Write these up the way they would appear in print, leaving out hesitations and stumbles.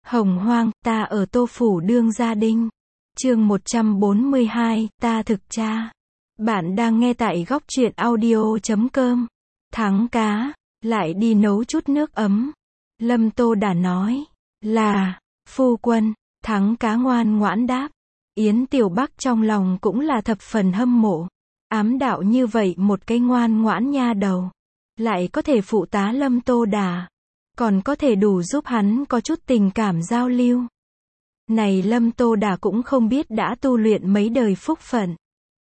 Hồng hoang, ta ở Tô Phủ đương gia đinh. Chương 142, ta thực cha. Bạn đang nghe tại góc truyện audio.com. Thắng cá, lại đi nấu chút nước ấm. Lâm Tô đã nói, là, phu quân. Thắng cá ngoan ngoãn đáp. Yến Tiểu Bắc trong lòng cũng là thập phần hâm mộ. Ám đạo như vậy một cái ngoan ngoãn nha đầu. Lại có thể phụ tá Lâm Tô Đà. Còn có thể đủ giúp hắn có chút tình cảm giao lưu. Này Lâm Tô Đà cũng không biết đã tu luyện mấy đời phúc phận.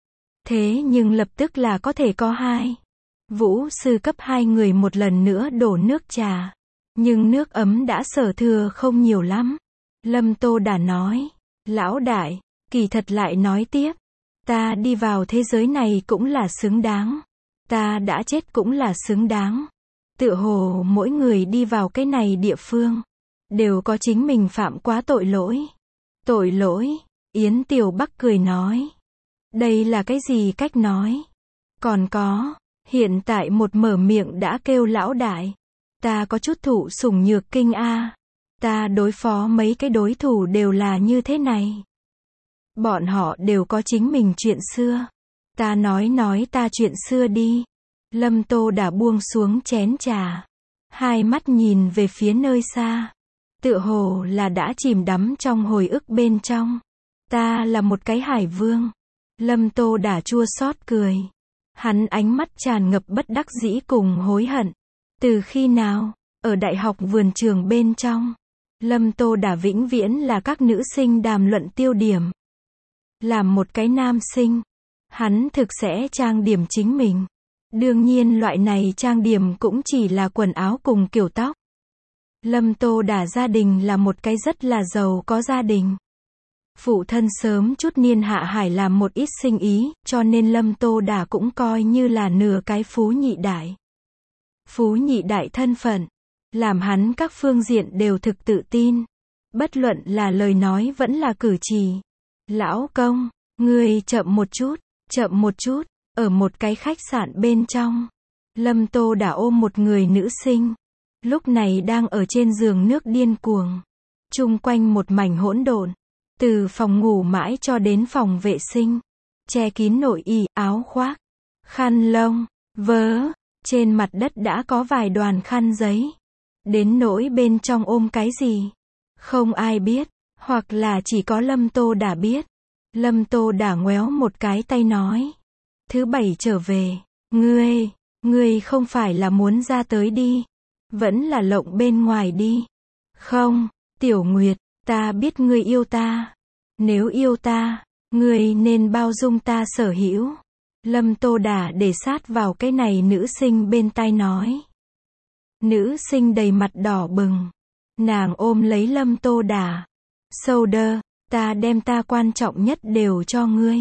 Thế nhưng lập tức là có thể có hai. Vũ sư cấp hai người một lần nữa đổ nước trà. Nhưng nước ấm đã sở thừa không nhiều lắm. Lâm Tô Đà nói, lão đại, kỳ thật lại nói tiếp. Ta đi vào thế giới này cũng là xứng đáng. Ta đã chết cũng là xứng đáng. Tựa hồ mỗi người đi vào cái này địa phương, đều có chính mình phạm quá tội lỗi. Tội lỗi, Yến Tiểu Bắc cười nói. Đây là cái gì cách nói? Còn có, hiện tại một mở miệng đã kêu lão đại. Ta có chút thụ sủng nhược kinh a. Ta đối phó mấy cái đối thủ đều là như thế này. Bọn họ đều có chính mình chuyện xưa. Ta nói ta chuyện xưa đi. Lâm Tô đã buông xuống chén trà. Hai mắt nhìn về phía nơi xa. Tựa hồ là đã chìm đắm trong hồi ức bên trong. Ta là một cái hải vương. Lâm Tô đã chua xót cười. Hắn ánh mắt tràn ngập bất đắc dĩ cùng hối hận. Từ khi nào, ở đại học vườn trường bên trong, Lâm Tô đã vĩnh viễn là các nữ sinh đàm luận tiêu điểm. Làm một cái nam sinh, hắn thực sẽ trang điểm chính mình. Đương nhiên loại này trang điểm cũng chỉ là quần áo cùng kiểu tóc. Lâm Tô Đà gia đình là một cái rất là giàu có gia đình. Phụ thân sớm chút niên hạ hải làm một ít sinh ý, cho nên Lâm Tô Đà cũng coi như là nửa cái phú nhị đại. Phú nhị đại thân phận, làm hắn các phương diện đều thực tự tin. Bất luận là lời nói vẫn là cử chỉ. Lão công, ngươi chậm một chút. Ở một cái khách sạn bên trong, Lâm Tô đã ôm một người nữ sinh. Lúc này đang ở trên giường nước điên cuồng. Chung quanh một mảnh hỗn độn. Từ phòng ngủ mãi cho đến phòng vệ sinh. Che kín nội y, áo khoác, khăn lông, vớ. Trên mặt đất đã có vài đoàn khăn giấy. Đến nỗi bên trong ôm cái gì? Không ai biết. Hoặc là chỉ có Lâm Tô đã biết. Lâm Tô đã ngoéo một cái tay nói. Thứ bảy trở về, ngươi không phải là muốn ra tới đi, vẫn là lộng bên ngoài đi. Không, Tiểu Nguyệt, ta biết ngươi yêu ta. Nếu yêu ta, ngươi nên bao dung ta sở hữu. Lâm Tô Đà để sát vào cái này nữ sinh bên tai nói. Nữ sinh đầy mặt đỏ bừng. Nàng ôm lấy Lâm Tô Đà. Shoulder, ta đem ta quan trọng nhất đều cho ngươi.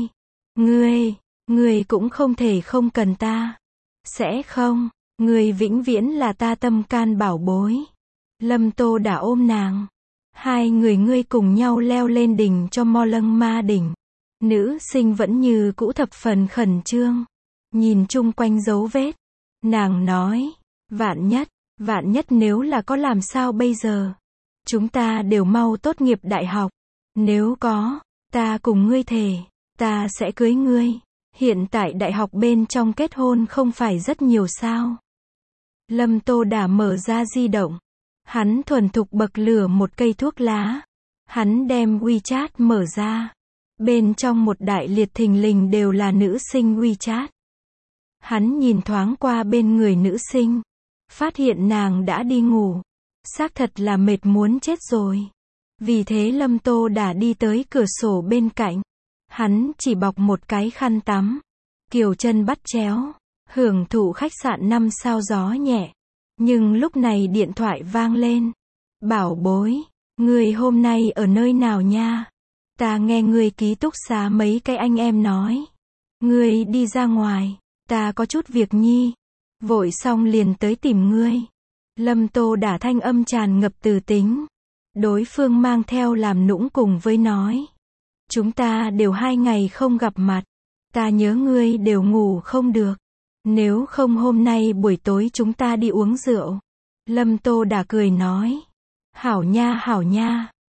Ngươi cũng không thể không cần ta. Sẽ không, ngươi vĩnh viễn là ta tâm can bảo bối. Lâm Tô đã ôm nàng. Hai người ngươi cùng nhau leo lên đỉnh cho Mo Lâng Ma đỉnh. Nữ sinh vẫn như cũ thập phần khẩn trương. Nhìn chung quanh dấu vết. Nàng nói, vạn nhất nếu là có làm sao bây giờ. Chúng ta đều mau tốt nghiệp đại học. Nếu có, ta cùng ngươi thề, ta sẽ cưới ngươi. Hiện tại đại học bên trong kết hôn không phải rất nhiều sao. Lâm Tô đã mở ra di động. Hắn thuần thục bậc lửa một cây thuốc lá. Hắn đem WeChat mở ra. Bên trong một đại liệt thình lình đều là nữ sinh WeChat. Hắn nhìn thoáng qua bên người nữ sinh. Phát hiện nàng đã đi ngủ. Xác thật là mệt muốn chết rồi. Vì thế Lâm Tô đã đi tới cửa sổ bên cạnh. Hắn chỉ bọc một cái khăn tắm. Kiều chân bắt chéo. Hưởng thụ khách sạn 5 sao gió nhẹ. Nhưng lúc này điện thoại vang lên. Bảo bối, ngươi hôm nay ở nơi nào nha? Ta nghe ngươi ký túc xá mấy cái anh em nói. Ngươi đi ra ngoài. Ta có chút việc nhi. Vội xong liền tới tìm ngươi. Lâm Tô đã thanh âm tràn ngập từ tính. Đối phương mang theo làm nũng cùng với nói. Chúng ta đều 2 ngày không gặp mặt. Ta nhớ ngươi đều ngủ không được. Nếu không hôm nay buổi tối chúng ta đi uống rượu. Lâm Tô đã cười nói. Hảo nha.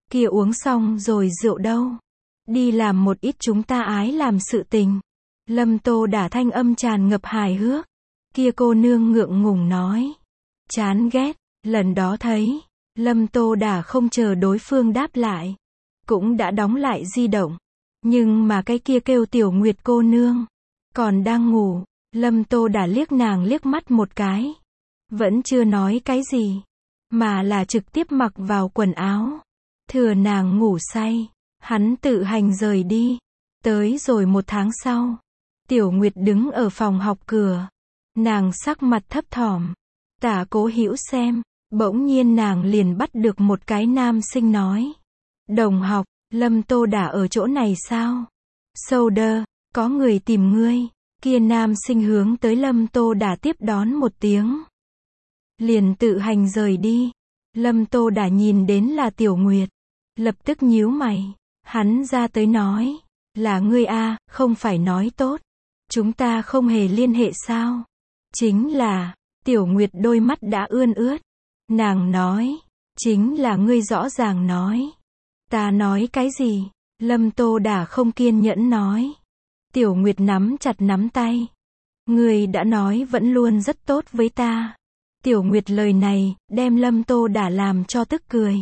Kia uống xong rồi rượu đâu? Đi làm một ít chúng ta ái làm sự tình. Lâm Tô Đả thanh âm tràn ngập hài hước. Kia cô nương ngượng ngùng nói. Chán ghét, lần đó thấy. Lâm Tô Đả không chờ đối phương đáp lại. Cũng đã đóng lại di động. Nhưng mà cái kia kêu Tiểu Nguyệt cô nương. Còn đang ngủ. Lâm Tô Đả liếc nàng liếc mắt một cái. Vẫn chưa nói cái gì. Mà là trực tiếp mặc vào quần áo. Thừa nàng ngủ say. Hắn tự hành rời đi. Tới rồi 1 tháng sau. Tiểu Nguyệt đứng ở phòng học cửa. Nàng sắc mặt thấp thỏm. Tả Cố Hữu xem. Bỗng nhiên nàng liền bắt được một cái nam sinh nói. Đồng học, Lâm Tô Đả ở chỗ này sao? Sâu đơ, có người tìm ngươi. Kia nam sinh hướng tới Lâm Tô Đả tiếp đón một tiếng. Liền tự hành rời đi. Lâm Tô Đả nhìn đến là Tiểu Nguyệt. Lập tức nhíu mày. Hắn ra tới nói. Là ngươi a, không phải nói tốt. Chúng ta không hề liên hệ sao? Chính là, Tiểu Nguyệt đôi mắt đã ươn ướt. Nàng nói. Chính là ngươi rõ ràng nói. Ta nói cái gì? Lâm Tô Đả không kiên nhẫn nói. Tiểu Nguyệt nắm chặt nắm tay. Ngươi đã nói vẫn luôn rất tốt với ta. Tiểu Nguyệt lời này, đem Lâm Tô Đả làm cho tức cười.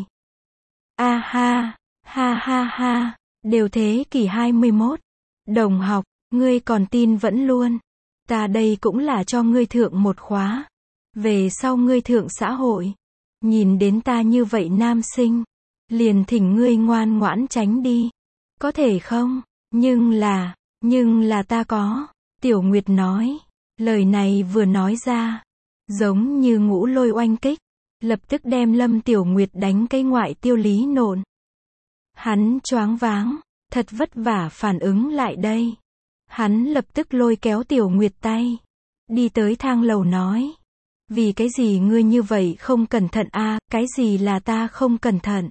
A ha, ha ha ha, đều thế kỷ 21. Đồng học, ngươi còn tin vẫn luôn. Ta đây cũng là cho ngươi thượng một khóa. Về sau ngươi thượng xã hội. Nhìn đến ta như vậy nam sinh. Liền thỉnh ngươi ngoan ngoãn tránh đi. Có thể không? Nhưng là ta có. Tiểu Nguyệt nói. Lời này vừa nói ra. Giống như ngũ lôi oanh kích. Lập tức đem Lâm Tiểu Nguyệt đánh cái ngoại tiêu lý nộn. Hắn choáng váng. Thật vất vả phản ứng lại đây. Hắn lập tức lôi kéo Tiểu Nguyệt tay. Đi tới thang lầu nói. Vì cái gì ngươi như vậy không cẩn thận a? Cái gì là ta không cẩn thận?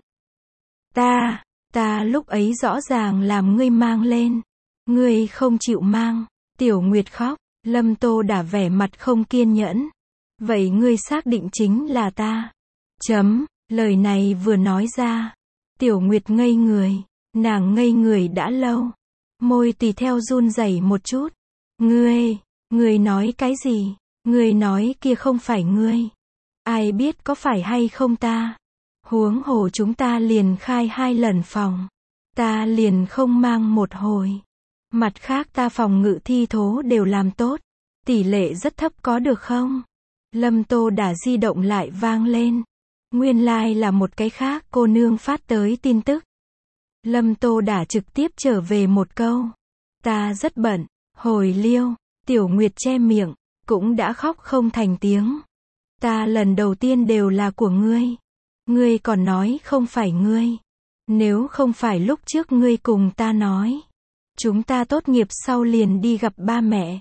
Ta lúc ấy rõ ràng làm ngươi mang lên. Ngươi không chịu mang. Tiểu Nguyệt khóc. Lâm Tô Đả vẻ mặt không kiên nhẫn. Vậy ngươi xác định chính là ta. Lời này vừa nói ra. Tiểu Nguyệt ngây người. Nàng ngây người đã lâu. Môi tùy theo run rẩy một chút. Ngươi nói cái gì? Ngươi nói kia không phải ngươi. Ai biết có phải hay không ta? Huống hồ chúng ta liền khai 2 lần phòng. Ta liền không mang một hồi. Mặt khác ta phòng ngự thi thố đều làm tốt. Tỷ lệ rất thấp có được không? Lâm Tô Đả di động lại vang lên. Nguyên lai là một cái khác cô nương phát tới tin tức. Lâm Tô Đả trực tiếp trở về một câu. Ta rất bận. Hồi liêu. Tiểu Nguyệt che miệng. Cũng đã khóc không thành tiếng. Ta lần đầu tiên đều là của ngươi. Ngươi còn nói không phải ngươi. Nếu không phải lúc trước ngươi cùng ta nói. Chúng ta tốt nghiệp sau liền đi gặp ba mẹ.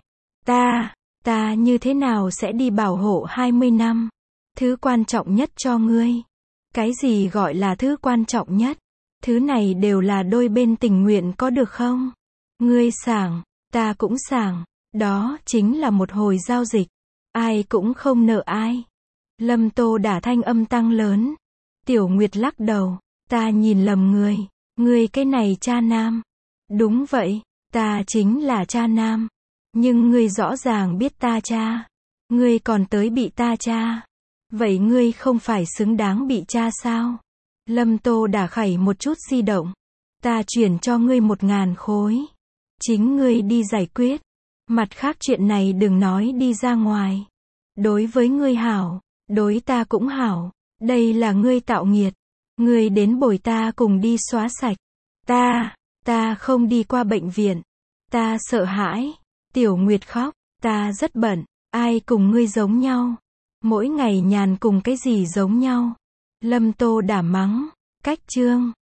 Ta như thế nào sẽ đi bảo hộ 20 năm. Thứ quan trọng nhất cho ngươi. Cái gì gọi là thứ quan trọng nhất? Thứ này đều là đôi bên tình nguyện có được không? Ngươi sảng, ta cũng sảng. Đó chính là một hồi giao dịch. Ai cũng không nợ ai. Lâm Tô Đả thanh âm tăng lớn. Tiểu Nguyệt lắc đầu. Ta nhìn lầm người. Ngươi cái này cha nam. Đúng vậy, ta chính là cha nam. Nhưng ngươi rõ ràng biết ta cha. Ngươi còn tới bị ta cha. Vậy ngươi không phải xứng đáng bị cha sao? Lâm Tô Đả khẩy một chút di động. Ta chuyển cho ngươi 1.000 khối. Chính ngươi đi giải quyết. Mặt khác chuyện này đừng nói đi ra ngoài. Đối với ngươi hảo, đối ta cũng hảo. Đây là ngươi tạo nghiệt. Ngươi đến bồi ta cùng đi xóa sạch. Ta không đi qua bệnh viện. Ta sợ hãi. Tiểu Nguyệt khóc. Ta rất bận. Ai cùng ngươi giống nhau? Mỗi ngày nhàn cùng cái gì giống nhau? Lâm Tô Đả mắng. Cách chương.